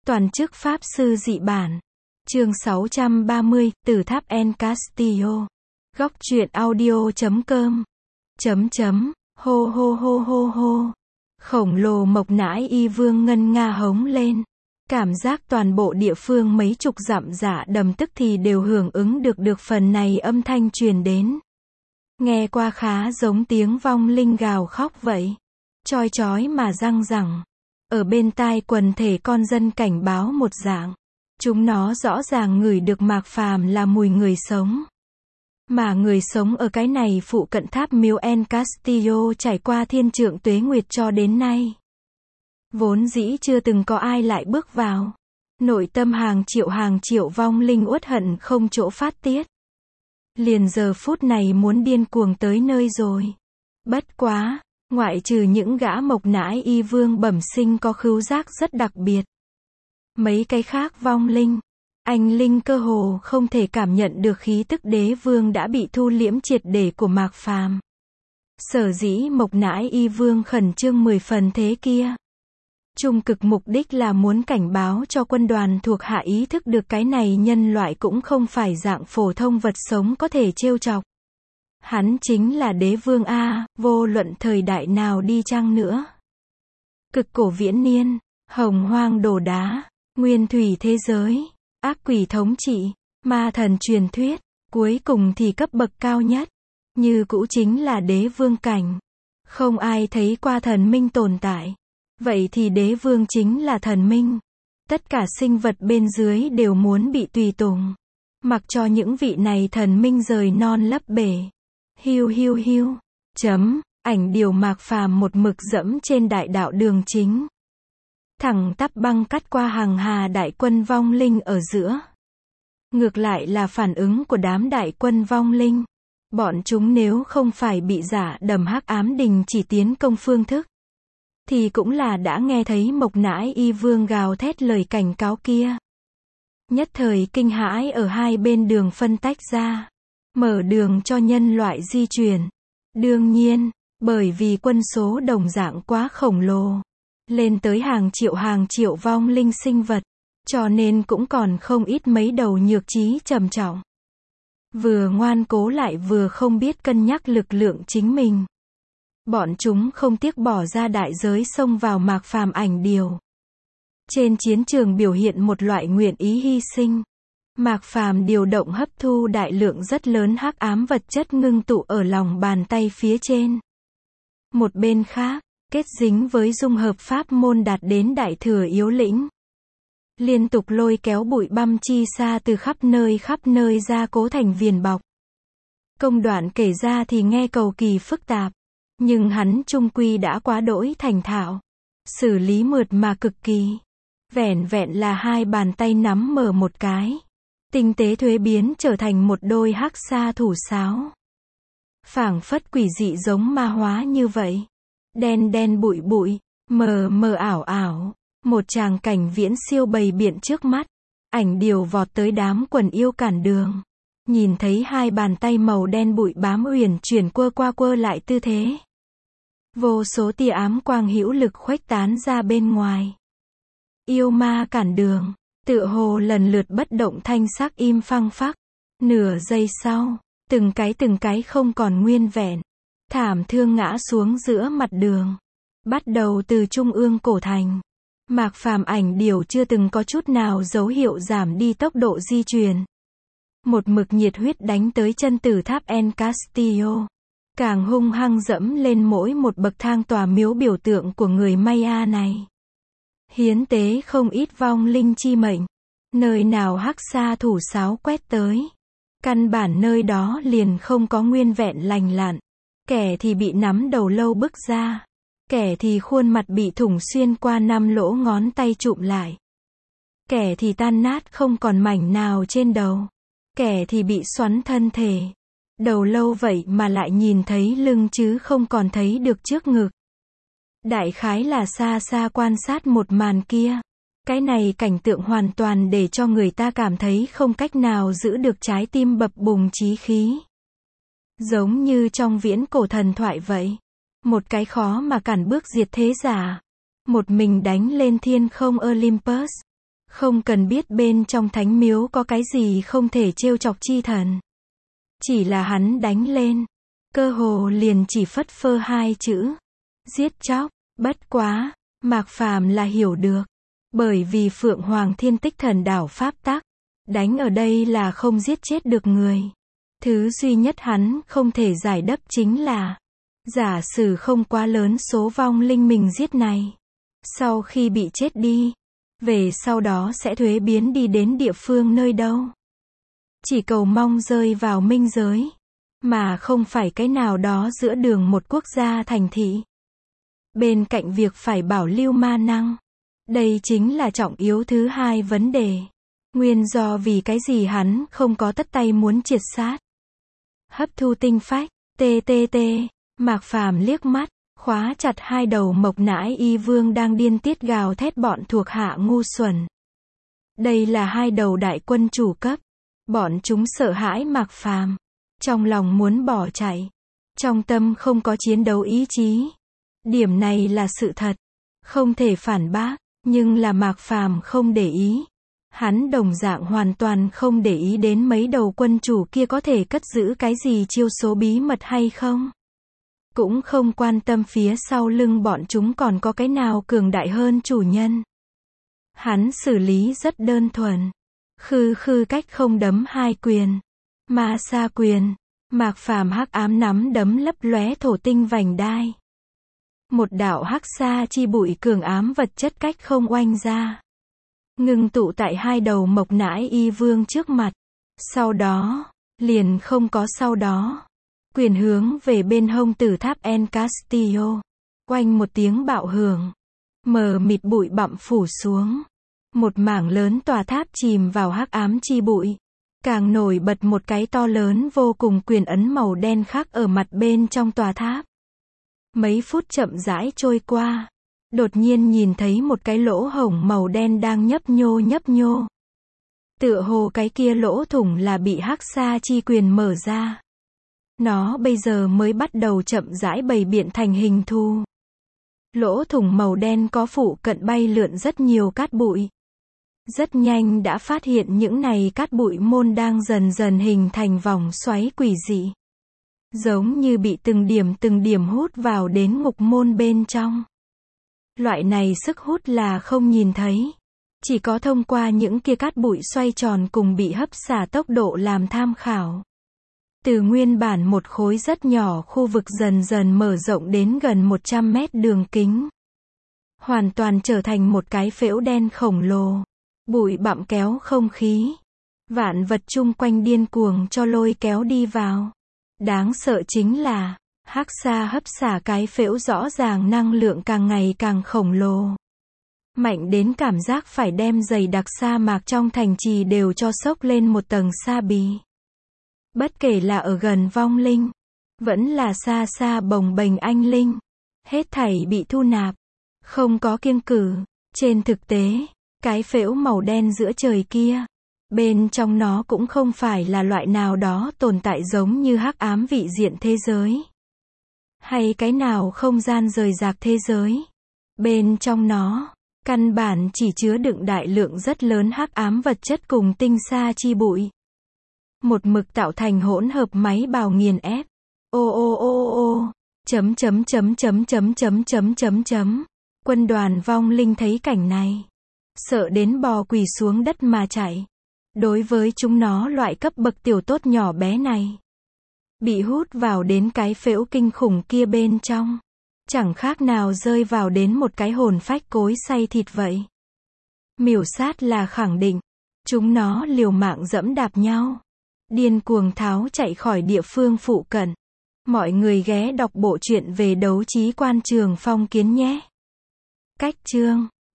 Toàn chức Pháp sư dị bản. Chương 630, từ tháp El Castillo. Góc truyện audio.com. Hô hô hô hô hô. Khổng lồ mộc nãi y vương ngân nga hống lên. Cảm giác toàn bộ địa phương mấy chục dặm dạ đầm tức thì đều hưởng ứng được phần này âm thanh truyền đến. Nghe qua khá giống tiếng vong linh gào khóc vậy. Choi chói mà răng rẳng. Ở bên tai quần thể con dân cảnh báo một dạng. Chúng nó rõ ràng ngửi được Mạc Phàm là mùi người sống. Mà người sống ở cái này phụ cận tháp miếu El Castillo trải qua thiên trượng tuế nguyệt cho đến nay. Vốn dĩ chưa từng có ai lại bước vào. Nội tâm hàng triệu vong linh uất hận không chỗ phát tiết. Liền giờ phút này muốn điên cuồng tới nơi rồi. Bất quá, ngoại trừ những gã mộc nãi y vương bẩm sinh có khứu giác rất đặc biệt. Mấy cái khác vong linh, anh linh cơ hồ không thể cảm nhận được khí tức đế vương đã bị thu liễm triệt để của Mạc Phàm. Sở dĩ mộc nãi y vương khẩn trương 10 phần thế kia. Trung cực mục đích là muốn cảnh báo cho quân đoàn thuộc hạ ý thức được cái này nhân loại cũng không phải dạng phổ thông vật sống có thể trêu chọc. Hắn chính là đế vương A, vô luận thời đại nào đi chăng nữa. Cực cổ viễn niên, hồng hoang đồ đá, nguyên thủy thế giới, ác quỷ thống trị, ma thần truyền thuyết, cuối cùng thì cấp bậc cao nhất, như cũ chính là đế vương cảnh. Không ai thấy qua thần minh tồn tại. Vậy thì đế vương chính là thần minh. Tất cả sinh vật bên dưới đều muốn bị tùy tùng. Mặc cho những vị này thần minh rời non lấp bể. Hiu hiu hiu. Ảnh điều Mạc Phàm một mực dẫm trên đại đạo đường chính. Thẳng tắp băng cắt qua hàng hà đại quân vong linh ở giữa. Ngược lại là phản ứng của đám đại quân vong linh. Bọn chúng nếu không phải bị giả đầm hắc ám đình chỉ tiến công phương thức. Thì cũng là đã nghe thấy mộc nãi y vương gào thét lời cảnh cáo kia. Nhất thời kinh hãi ở hai bên đường phân tách ra. Mở đường cho nhân loại di chuyển. Đương nhiên, bởi vì quân số đồng dạng quá khổng lồ. Lên tới hàng triệu vong linh sinh vật. Cho nên cũng còn không ít mấy đầu nhược trí trầm trọng. Vừa ngoan cố lại vừa không biết cân nhắc lực lượng chính mình. Bọn chúng không tiếc bỏ ra đại giới xông vào Mạc Phàm ảnh điều. Trên chiến trường biểu hiện một loại nguyện ý hy sinh. Mạc Phàm điều động hấp thu đại lượng rất lớn hắc ám vật chất ngưng tụ ở lòng bàn tay phía trên. Một bên khác, kết dính với dung hợp pháp môn đạt đến đại thừa yếu lĩnh. Liên tục lôi kéo bụi băm chi xa từ khắp nơi ra cố thành viền bọc. Công đoạn kể ra thì nghe cầu kỳ phức tạp. Nhưng hắn trung quy đã quá đỗi thành thạo. Xử lý mượt mà cực kỳ. Vẻn vẹn là hai bàn tay nắm mở một cái. Tinh tế thuế biến trở thành một đôi hắc sa thủ sáo. Phảng phất quỷ dị giống ma hóa như vậy. Đen bụi, mờ ảo. Một tràng cảnh viễn siêu bày biện trước mắt. Ảnh điều vọt tới đám quần yêu cản đường. Nhìn thấy hai bàn tay màu đen bụi bám uyển chuyển quơ lại tư thế. Vô số tia ám quang hữu lực khuếch tán ra bên ngoài. Yêu ma cản đường, tựa hồ lần lượt bất động thanh sắc im phăng phắc. Nửa giây sau, từng cái không còn nguyên vẹn. Thảm thương ngã xuống giữa mặt đường. Bắt đầu từ trung ương cổ thành. Mạc Phàm ảnh điều chưa từng có chút nào dấu hiệu giảm đi tốc độ di chuyển. Một mực nhiệt huyết đánh tới chân tử tháp El Castillo. Càng hung hăng dẫm lên mỗi một bậc thang tòa miếu biểu tượng của người Maya này. Hiến tế không ít vong linh chi mệnh. Nơi nào hắc sa thủ sáo quét tới. Căn bản nơi đó liền không có nguyên vẹn lành lặn. Kẻ thì bị nắm đầu lâu bức ra. Kẻ thì khuôn mặt bị thủng xuyên qua 5 lỗ ngón tay chụm lại. Kẻ thì tan nát không còn mảnh nào trên đầu. Kẻ thì bị xoắn thân thể. Đầu lâu vậy mà lại nhìn thấy lưng chứ không còn thấy được trước ngực. Đại khái là xa quan sát một màn kia. Cái này cảnh tượng hoàn toàn để cho người ta cảm thấy không cách nào giữ được trái tim bập bùng chí khí. Giống như trong viễn cổ thần thoại vậy. Một cái khó mà cản bước diệt thế giả. Một mình đánh lên thiên không Olympus. Không cần biết bên trong thánh miếu có cái gì không thể trêu chọc chi thần. Chỉ là hắn đánh lên, cơ hồ liền chỉ phất phơ hai chữ. Giết chóc, bất quá, Mạc Phàm là hiểu được. Bởi vì Phượng Hoàng Thiên Tích Thần Đảo pháp tắc, đánh ở đây là không giết chết được người. Thứ duy nhất hắn không thể giải đáp chính là, giả sử không quá lớn số vong linh mình giết này. Sau khi bị chết đi, về sau đó sẽ thuế biến đi đến địa phương nơi đâu. Chỉ cầu mong rơi vào minh giới, mà không phải cái nào đó giữa đường một quốc gia thành thị. Bên cạnh việc phải bảo lưu ma năng, đây chính là trọng yếu thứ hai vấn đề. Nguyên do vì cái gì hắn không có tất tay muốn triệt sát. Hấp thu tinh phách, TTT, Mạc Phàm liếc mắt, khóa chặt hai đầu Mộc Nãi Y Vương đang điên tiết gào thét bọn thuộc hạ ngu xuẩn. Đây là hai đầu đại quân chủ cấp. Bọn chúng sợ hãi Mạc Phàm, trong lòng muốn bỏ chạy, trong tâm không có chiến đấu ý chí. Điểm này là sự thật, không thể phản bác, nhưng là Mạc Phàm không để ý. Hắn đồng dạng hoàn toàn không để ý đến mấy đầu quân chủ kia có thể cất giữ cái gì chiêu số bí mật hay không. Cũng không quan tâm phía sau lưng bọn chúng còn có cái nào cường đại hơn chủ nhân. Hắn xử lý rất đơn thuần. Khư cách không đấm hai quyền. Ma sa quyền. Mạc Phàm hắc ám nắm đấm lấp lóe thổ tinh vành đai. Một đạo hắc sa chi bụi cường ám vật chất cách không oanh ra. Ngưng tụ tại hai đầu Mộc Nãi Y Vương trước mặt. Sau đó, liền không có sau đó. Quyền hướng về bên hông Tử Tháp El Castillo. Oanh một tiếng bạo hưởng. Mờ mịt bụi bặm phủ xuống. Một mảng lớn tòa tháp chìm vào hắc ám chi bụi. Càng nổi bật một cái to lớn vô cùng quyền ấn màu đen khắc ở mặt bên trong tòa tháp. Mấy phút chậm rãi trôi qua. Đột nhiên nhìn thấy một cái lỗ hổng màu đen đang nhấp nhô. Tựa hồ cái kia lỗ thủng là bị hắc sa chi quyền mở ra. Nó bây giờ mới bắt đầu chậm rãi bày biện thành hình thù. Lỗ thủng màu đen có phụ cận bay lượn rất nhiều cát bụi. Rất nhanh đã phát hiện những này cát bụi môn đang dần dần hình thành vòng xoáy quỷ dị. Giống như bị từng điểm hút vào đến ngục môn bên trong. Loại này sức hút là không nhìn thấy. Chỉ có thông qua những kia cát bụi xoay tròn cùng bị hấp xả tốc độ làm tham khảo. Từ nguyên bản một khối rất nhỏ khu vực dần dần mở rộng đến gần 100 mét đường kính. Hoàn toàn trở thành một cái phễu đen khổng lồ. Bụi bặm kéo không khí. Vạn vật chung quanh điên cuồng cho lôi kéo đi vào. Đáng sợ chính là, hắc sa hấp xả cái phễu rõ ràng năng lượng càng ngày càng khổng lồ. Mạnh đến cảm giác phải đem dày đặc sa mạc trong thành trì đều cho xốc lên một tầng sa bì. Bất kể là ở gần vong linh, vẫn là xa xa bồng bềnh anh linh. Hết thảy bị thu nạp. Không có kiêng cử. Trên thực tế, cái phễu màu đen giữa trời kia, bên trong nó cũng không phải là loại nào đó tồn tại giống như hắc ám vị diện thế giới. Hay cái nào không gian rời rạc thế giới. Bên trong nó, căn bản chỉ chứa đựng đại lượng rất lớn hắc ám vật chất cùng tinh sa chi bụi. Một mực tạo thành hỗn hợp máy bào nghiền ép. Quân đoàn vong linh thấy cảnh này, sợ đến bò quỳ xuống đất mà chạy. Đối với chúng nó loại cấp bậc tiểu tốt nhỏ bé này, bị hút vào đến cái phễu kinh khủng kia bên trong, chẳng khác nào rơi vào đến một cái hồn phách cối xay thịt vậy. Miểu sát là khẳng định. Chúng nó liều mạng dẫm đạp nhau, điên cuồng tháo chạy khỏi địa phương phụ cận. Mọi người ghé đọc bộ truyện về Đấu Trí Quan Trường Phong Kiến nhé. Cách chương